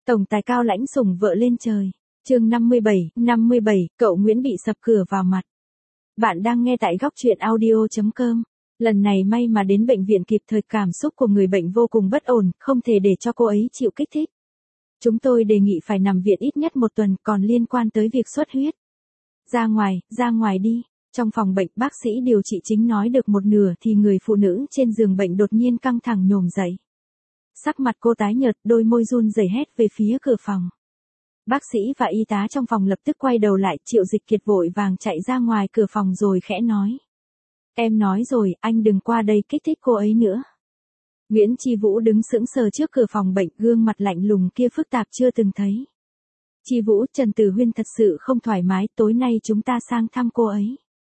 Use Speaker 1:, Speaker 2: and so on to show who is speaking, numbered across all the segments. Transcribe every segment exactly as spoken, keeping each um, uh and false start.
Speaker 1: Tổng tài cao lãnh sủng vợ lên trời. Chương năm mươi bảy, năm mươi bảy, cậu Nguyễn bị sập cửa vào mặt. Bạn đang nghe tại góc truyện audio chấm com. Lần này may mà đến bệnh viện kịp thời, cảm xúc của người bệnh vô cùng bất ổn, không thể để cho cô ấy chịu kích thích. Chúng tôi đề nghị phải nằm viện ít nhất một tuần, còn liên quan tới việc xuất huyết. Ra ngoài, ra ngoài đi. Trong phòng bệnh, bác sĩ điều trị chính nói được một nửa thì người phụ nữ trên giường bệnh đột nhiên căng thẳng nhổm dậy. Sắc mặt cô tái nhợt, đôi môi run rẩy hét về phía cửa phòng. Bác sĩ và y tá trong phòng lập tức quay đầu lại, Triệu Dịch Kiệt vội vàng chạy ra ngoài cửa phòng rồi khẽ nói. Em nói rồi, anh đừng qua đây kích thích cô ấy nữa. Nguyễn Chi Vũ đứng sững sờ trước cửa phòng bệnh, gương mặt lạnh lùng kia phức tạp chưa từng thấy. Chi Vũ, Trần Tử Huyên thật sự không thoải mái, tối nay chúng ta sang thăm cô ấy.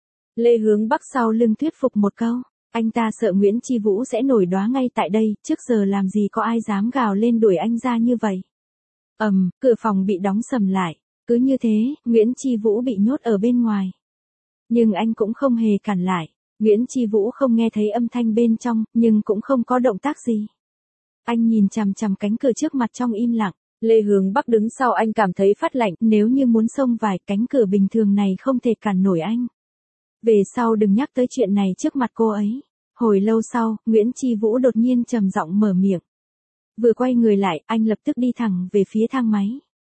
Speaker 1: Lê Hướng Bắc sau lưng thuyết phục một câu. Anh ta sợ Nguyễn Chi Vũ sẽ nổi đoá ngay tại đây, trước giờ làm gì có ai dám gào lên đuổi anh ra như vậy. Ầm, um, cửa phòng bị đóng sầm lại. Cứ như thế, Nguyễn Chi Vũ bị nhốt ở bên ngoài. Nhưng anh cũng không hề cản lại. Nguyễn Chi Vũ không nghe thấy âm thanh bên trong, nhưng cũng không có động tác gì. Anh nhìn chằm chằm cánh cửa trước mặt trong im lặng. Lê Hướng Bắc đứng sau anh cảm thấy phát lạnh, nếu như muốn xông vào cánh cửa bình thường này không thể cản nổi anh. Về sau đừng nhắc tới chuyện này trước mặt cô ấy. Hồi lâu sau, Nguyễn Chi Vũ đột nhiên trầm giọng mở miệng. Vừa quay người lại, anh lập tức đi thẳng về phía thang máy.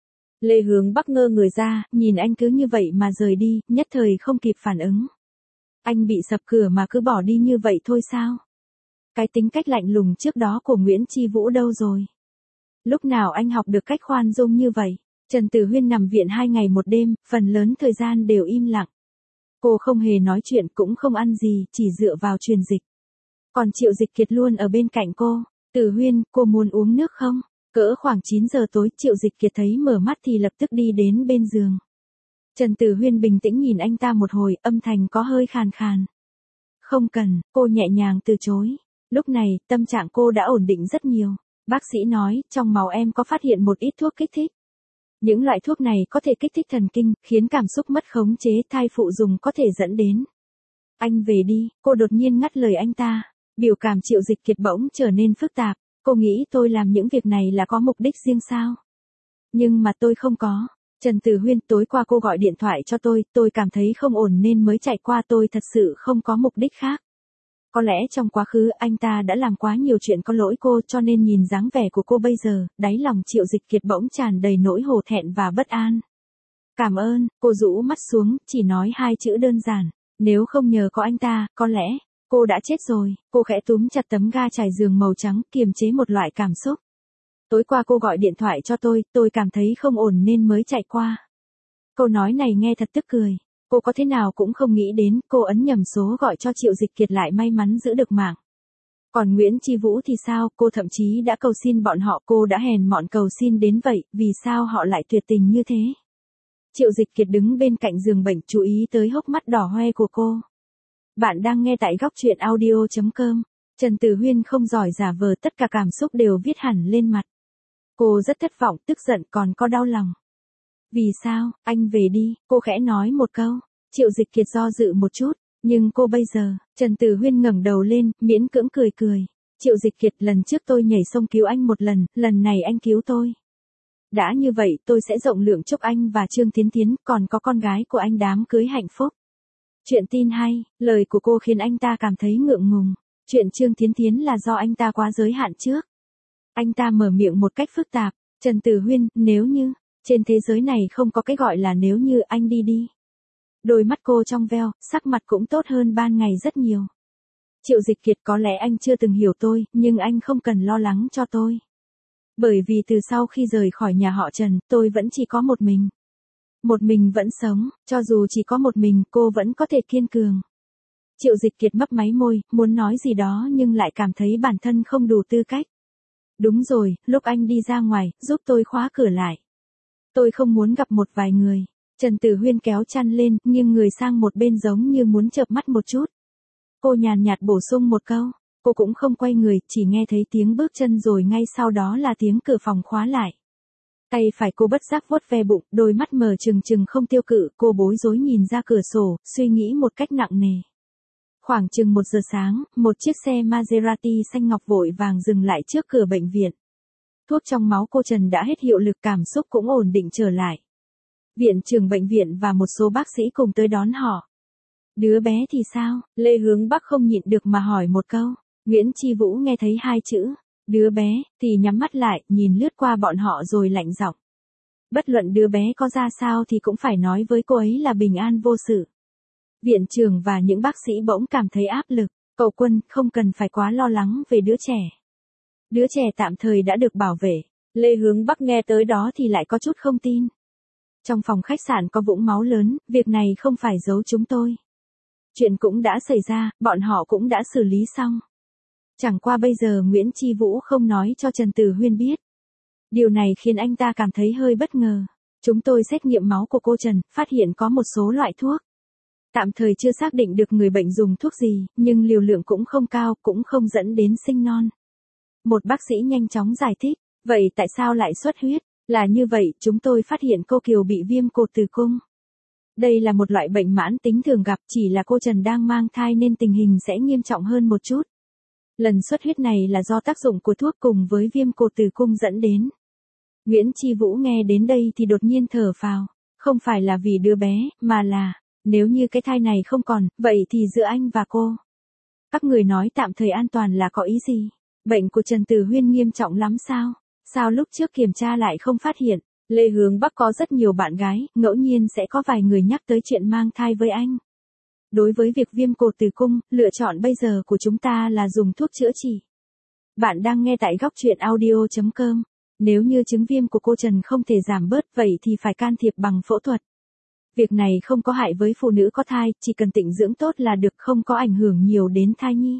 Speaker 1: Lê Hướng Bắc ngơ người ra, nhìn anh cứ như vậy mà rời đi, nhất thời không kịp phản ứng. Anh bị sập cửa mà cứ bỏ đi như vậy thôi sao? Cái tính cách lạnh lùng trước đó của Nguyễn Chi Vũ đâu rồi? Lúc nào anh học được cách khoan dung như vậy? Trần Tử Huyên nằm viện hai ngày một đêm, phần lớn thời gian đều im lặng. Cô không hề nói chuyện, cũng không ăn gì, chỉ dựa vào truyền dịch. Còn Triệu Dịch Kiệt luôn ở bên cạnh cô. Tử Huyên, cô muốn uống nước không? Cỡ khoảng chín giờ tối, Triệu Dịch Kiệt thấy mở mắt thì lập tức đi đến bên giường. Trần Tử Huyên bình tĩnh nhìn anh ta một hồi, âm thanh có hơi khàn khàn. Không cần, cô nhẹ nhàng từ chối. Lúc này, tâm trạng cô đã ổn định rất nhiều. Bác sĩ nói, trong máu em có phát hiện một ít thuốc kích thích. Những loại thuốc này có thể kích thích thần kinh, khiến cảm xúc mất khống chế, thai phụ dùng có thể dẫn đến. Anh về đi, cô đột nhiên ngắt lời anh ta. Biểu cảm Triệu Dịch Kiệt bỗng trở nên phức tạp. Cô nghĩ tôi làm những việc này là có mục đích riêng sao? Nhưng mà tôi không có. Trần Tử Huyên, tối qua cô gọi điện thoại cho tôi, tôi cảm thấy không ổn nên mới chạy qua, tôi thật sự không có mục đích khác. Có lẽ trong quá khứ anh ta đã làm quá nhiều chuyện có lỗi cô, cho nên nhìn dáng vẻ của cô bây giờ, đáy lòng Triệu Dịch Kiệt bỗng tràn đầy nỗi hổ thẹn và bất an. Cảm ơn, cô rũ mắt xuống, chỉ nói hai chữ đơn giản. Nếu không nhờ có anh ta, có lẽ cô đã chết rồi. Cô khẽ túm chặt tấm ga trải giường màu trắng, kiềm chế một loại cảm xúc. Tối qua cô gọi điện thoại cho tôi, tôi cảm thấy không ổn nên mới chạy qua. Câu nói này nghe thật tức cười. Cô có thế nào cũng không nghĩ đến, cô ấn nhầm số gọi cho Triệu Dịch Kiệt lại may mắn giữ được mạng. Còn Nguyễn Chi Vũ thì sao, cô thậm chí đã cầu xin bọn họ, cô đã hèn mọn cầu xin đến vậy, vì sao họ lại tuyệt tình như thế? Triệu Dịch Kiệt đứng bên cạnh giường bệnh, chú ý tới hốc mắt đỏ hoe của cô. Bạn đang nghe tại góc truyện audio chấm com. Trần Tử Huyên không giỏi giả vờ, tất cả cảm xúc đều viết hẳn lên mặt. Cô rất thất vọng, tức giận, còn có đau lòng. Vì sao, anh về đi, cô khẽ nói một câu. Triệu Dịch Kiệt do dự một chút, nhưng cô bây giờ, Trần Tử Huyên ngẩng đầu lên, miễn cưỡng cười cười. Triệu Dịch Kiệt, lần trước tôi nhảy sông cứu anh một lần, lần này anh cứu tôi. Đã như vậy, tôi sẽ rộng lượng chúc anh và Trương Thiến Thiến, còn có con gái của anh đám cưới hạnh phúc. Chuyện tin hay, lời của cô khiến anh ta cảm thấy ngượng ngùng. Chuyện Trương Thiến Thiến là do anh ta quá giới hạn trước. Anh ta mở miệng một cách phức tạp. Trần Tử Huyên, nếu như, trên thế giới này không có cái gọi là nếu như, anh đi đi. Đôi mắt cô trong veo, sắc mặt cũng tốt hơn ban ngày rất nhiều. Triệu Dịch Kiệt, có lẽ anh chưa từng hiểu tôi, nhưng anh không cần lo lắng cho tôi. Bởi vì từ sau khi rời khỏi nhà họ Trần, tôi vẫn chỉ có một mình. Một mình vẫn sống, cho dù chỉ có một mình, cô vẫn có thể kiên cường. Triệu Dịch Kiệt mấp máy môi, muốn nói gì đó nhưng lại cảm thấy bản thân không đủ tư cách. Đúng rồi, lúc anh đi ra ngoài, giúp tôi khóa cửa lại. Tôi không muốn gặp một vài người. Trần Tử Huyên kéo chăn lên, nghiêng người sang một bên giống như muốn chợp mắt một chút. Cô nhàn nhạt bổ sung một câu. Cô cũng không quay người, chỉ nghe thấy tiếng bước chân rồi ngay sau đó là tiếng cửa phòng khóa lại. Tay phải cô bất giác vuốt ve bụng, đôi mắt mờ trừng trừng không tiêu cự, cô bối rối nhìn ra cửa sổ, suy nghĩ một cách nặng nề. Khoảng chừng một giờ sáng, một chiếc xe Maserati xanh ngọc vội vàng dừng lại trước cửa bệnh viện. Thuốc trong máu cô Trần đã hết hiệu lực, cảm xúc cũng ổn định trở lại. Viện trưởng bệnh viện và một số bác sĩ cùng tới đón họ. Đứa bé thì sao? Lê Hướng Bắc không nhịn được mà hỏi một câu. Nguyễn Chi Vũ nghe thấy hai chữ, đứa bé, thì nhắm mắt lại, nhìn lướt qua bọn họ rồi lạnh giọng. Bất luận đứa bé có ra sao thì cũng phải nói với cô ấy là bình an vô sự. Viện trưởng và những bác sĩ bỗng cảm thấy áp lực. Cậu Quân, không cần phải quá lo lắng về đứa trẻ. Đứa trẻ tạm thời đã được bảo vệ. Lê Hướng Bắc nghe tới đó thì lại có chút không tin. Trong phòng khách sạn có vũng máu lớn, việc này không phải giấu chúng tôi. Chuyện cũng đã xảy ra, bọn họ cũng đã xử lý xong. Chẳng qua bây giờ Nguyễn Chi Vũ không nói cho Trần Tử Huyên biết. Điều này khiến anh ta cảm thấy hơi bất ngờ. Chúng tôi xét nghiệm máu của cô Trần, phát hiện có một số loại thuốc. Tạm thời chưa xác định được người bệnh dùng thuốc gì, nhưng liều lượng cũng không cao, cũng không dẫn đến sinh non. Một bác sĩ nhanh chóng giải thích, vậy tại sao lại xuất huyết? Là như vậy, chúng tôi phát hiện cô Kiều bị viêm cột tử cung. Đây là một loại bệnh mãn tính thường gặp, chỉ là cô Trần đang mang thai nên tình hình sẽ nghiêm trọng hơn một chút. Lần xuất huyết này là do tác dụng của thuốc cùng với viêm cột tử cung dẫn đến. Nguyễn Chi Vũ nghe đến đây thì đột nhiên thở phào, không phải là vì đứa bé, mà là, nếu như cái thai này không còn, vậy thì giữa anh và cô. Các người nói tạm thời an toàn là có ý gì? Bệnh của Trần Tử Huyên nghiêm trọng lắm sao? Sao lúc trước kiểm tra lại không phát hiện? Lê Hướng Bắc có rất nhiều bạn gái, ngẫu nhiên sẽ có vài người nhắc tới chuyện mang thai với anh. Đối với việc viêm cột tử cung, lựa chọn bây giờ của chúng ta là dùng thuốc chữa trị. Bạn đang nghe tại góc truyện audio chấm com. Nếu như chứng viêm của cô Trần không thể giảm bớt vậy thì phải can thiệp bằng phẫu thuật. Việc này không có hại với phụ nữ có thai, chỉ cần tịnh dưỡng tốt là được, không có ảnh hưởng nhiều đến thai nhi.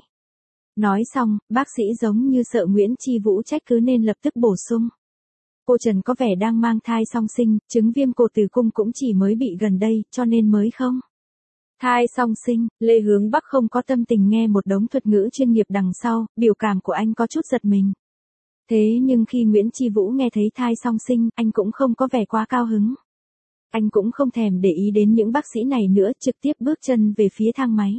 Speaker 1: Nói xong, bác sĩ giống như sợ Nguyễn Chi Vũ trách cứ nên lập tức bổ sung. Cô Trần có vẻ đang mang thai song sinh, chứng viêm cột tử cung cũng chỉ mới bị gần đây, cho nên mới không. Thai song sinh, Lê Hướng Bắc không có tâm tình nghe một đống thuật ngữ chuyên nghiệp đằng sau, biểu cảm của anh có chút giật mình. Thế nhưng khi Nguyễn Chi Vũ nghe thấy thai song sinh, anh cũng không có vẻ quá cao hứng. Anh cũng không thèm để ý đến những bác sĩ này nữa, trực tiếp bước chân về phía thang máy.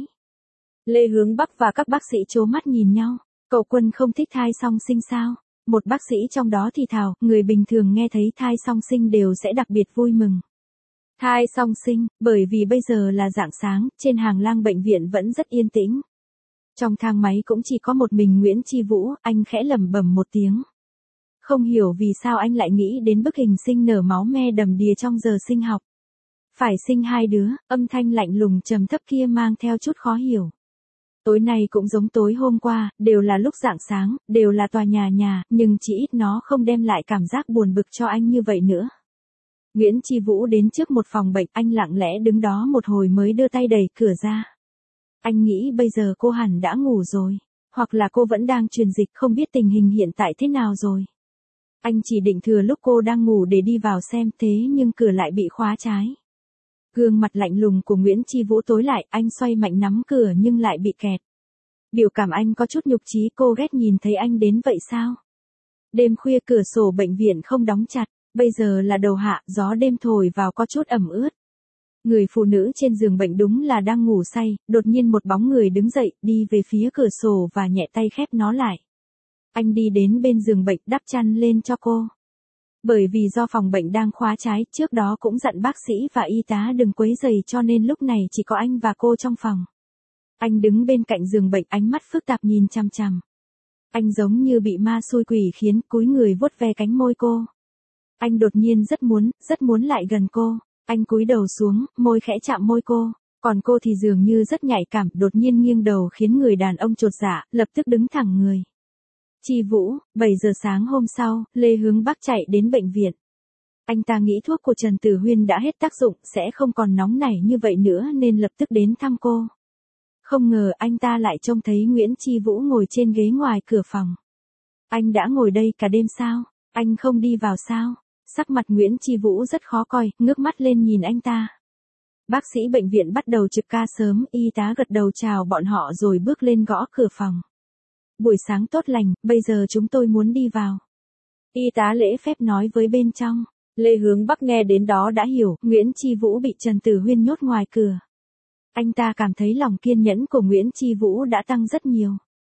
Speaker 1: Lê Hướng Bắc và các bác sĩ trố mắt nhìn nhau. Cậu Quân không thích thai song sinh sao? Một bác sĩ trong đó thì thào, người bình thường nghe thấy thai song sinh đều sẽ đặc biệt vui mừng. Thai song sinh, bởi vì bây giờ là rạng sáng, trên hàng lang bệnh viện vẫn rất yên tĩnh. Trong thang máy cũng chỉ có một mình Nguyễn Chi Vũ, anh khẽ lẩm bẩm một tiếng. Không hiểu vì sao anh lại nghĩ đến bức hình sinh nở máu me đầm đìa trong giờ sinh học. Phải sinh hai đứa, âm thanh lạnh lùng trầm thấp kia mang theo chút khó hiểu. Tối nay cũng giống tối hôm qua, đều là lúc rạng sáng, đều là tòa nhà nhà, nhưng chỉ ít nó không đem lại cảm giác buồn bực cho anh như vậy nữa. Nguyễn Chi Vũ đến trước một phòng bệnh, anh lặng lẽ đứng đó một hồi mới đưa tay đẩy cửa ra. Anh nghĩ bây giờ cô hẳn đã ngủ rồi, hoặc là cô vẫn đang truyền dịch, không biết tình hình hiện tại thế nào rồi. Anh chỉ định thừa lúc cô đang ngủ để đi vào xem, thế nhưng cửa lại bị khóa trái. Gương mặt lạnh lùng của Nguyễn Chi Vũ tối lại, anh xoay mạnh nắm cửa nhưng lại bị kẹt. Biểu cảm anh có chút nhục chí, cô ghét nhìn thấy anh đến vậy sao? Đêm khuya cửa sổ bệnh viện không đóng chặt, bây giờ là đầu hạ, gió đêm thổi vào có chút ẩm ướt. Người phụ nữ trên giường bệnh đúng là đang ngủ say, đột nhiên một bóng người đứng dậy, đi về phía cửa sổ và nhẹ tay khép nó lại. Anh đi đến bên giường bệnh đắp chăn lên cho cô. Bởi vì do phòng bệnh đang khóa trái, trước đó cũng dặn bác sĩ và y tá đừng quấy rầy cho nên lúc này chỉ có anh và cô trong phòng. Anh đứng bên cạnh giường bệnh, ánh mắt phức tạp nhìn chằm chằm. Anh giống như bị ma xui quỷ khiến, cúi người vuốt ve cánh môi cô. Anh đột nhiên rất muốn, rất muốn lại gần cô. Anh cúi đầu xuống, môi khẽ chạm môi cô. Còn cô thì dường như rất nhạy cảm, đột nhiên nghiêng đầu khiến người đàn ông chột dạ, lập tức đứng thẳng người. Chi Vũ, bảy giờ sáng hôm sau, Lê Hướng Bắc chạy đến bệnh viện. Anh ta nghĩ thuốc của Trần Tử Huyên đã hết tác dụng, sẽ không còn nóng nảy như vậy nữa nên lập tức đến thăm cô. Không ngờ anh ta lại trông thấy Nguyễn Chi Vũ ngồi trên ghế ngoài cửa phòng. Anh đã ngồi đây cả đêm sao? Anh không đi vào sao? Sắc mặt Nguyễn Chi Vũ rất khó coi, ngước mắt lên nhìn anh ta. Bác sĩ bệnh viện bắt đầu trực ca sớm, y tá gật đầu chào bọn họ rồi bước lên gõ cửa phòng. Buổi sáng tốt lành, bây giờ chúng tôi muốn đi vào. Y tá lễ phép nói với bên trong. Lê Hướng Bắc nghe đến đó đã hiểu, Nguyễn Chi Vũ bị Trần Tử Huyên nhốt ngoài cửa. Anh ta cảm thấy lòng kiên nhẫn của Nguyễn Chi Vũ đã tăng rất nhiều.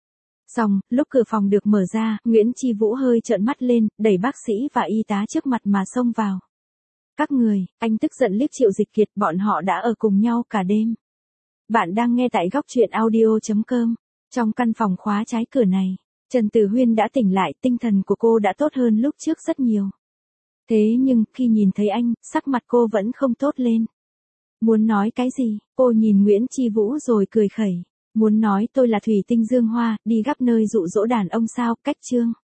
Speaker 1: Xong, lúc cửa phòng được mở ra, Nguyễn Chi Vũ hơi trợn mắt lên, đẩy bác sĩ và y tá trước mặt mà xông vào. Các người, anh tức giận liếc Triệu Dịch Kiệt, bọn họ đã ở cùng nhau cả đêm. Bạn đang nghe tại góc truyện audio.com. Trong căn phòng khóa trái cửa này, Trần Tử Huyên đã tỉnh lại, tinh thần của cô đã tốt hơn lúc trước rất nhiều. Thế nhưng, khi nhìn thấy anh, sắc mặt cô vẫn không tốt lên. Muốn nói cái gì, cô nhìn Nguyễn Chi Vũ rồi cười khẩy. Muốn nói tôi là Thủy Tinh Dương Hoa, đi gắp nơi dụ dỗ đàn ông sao, cách chương.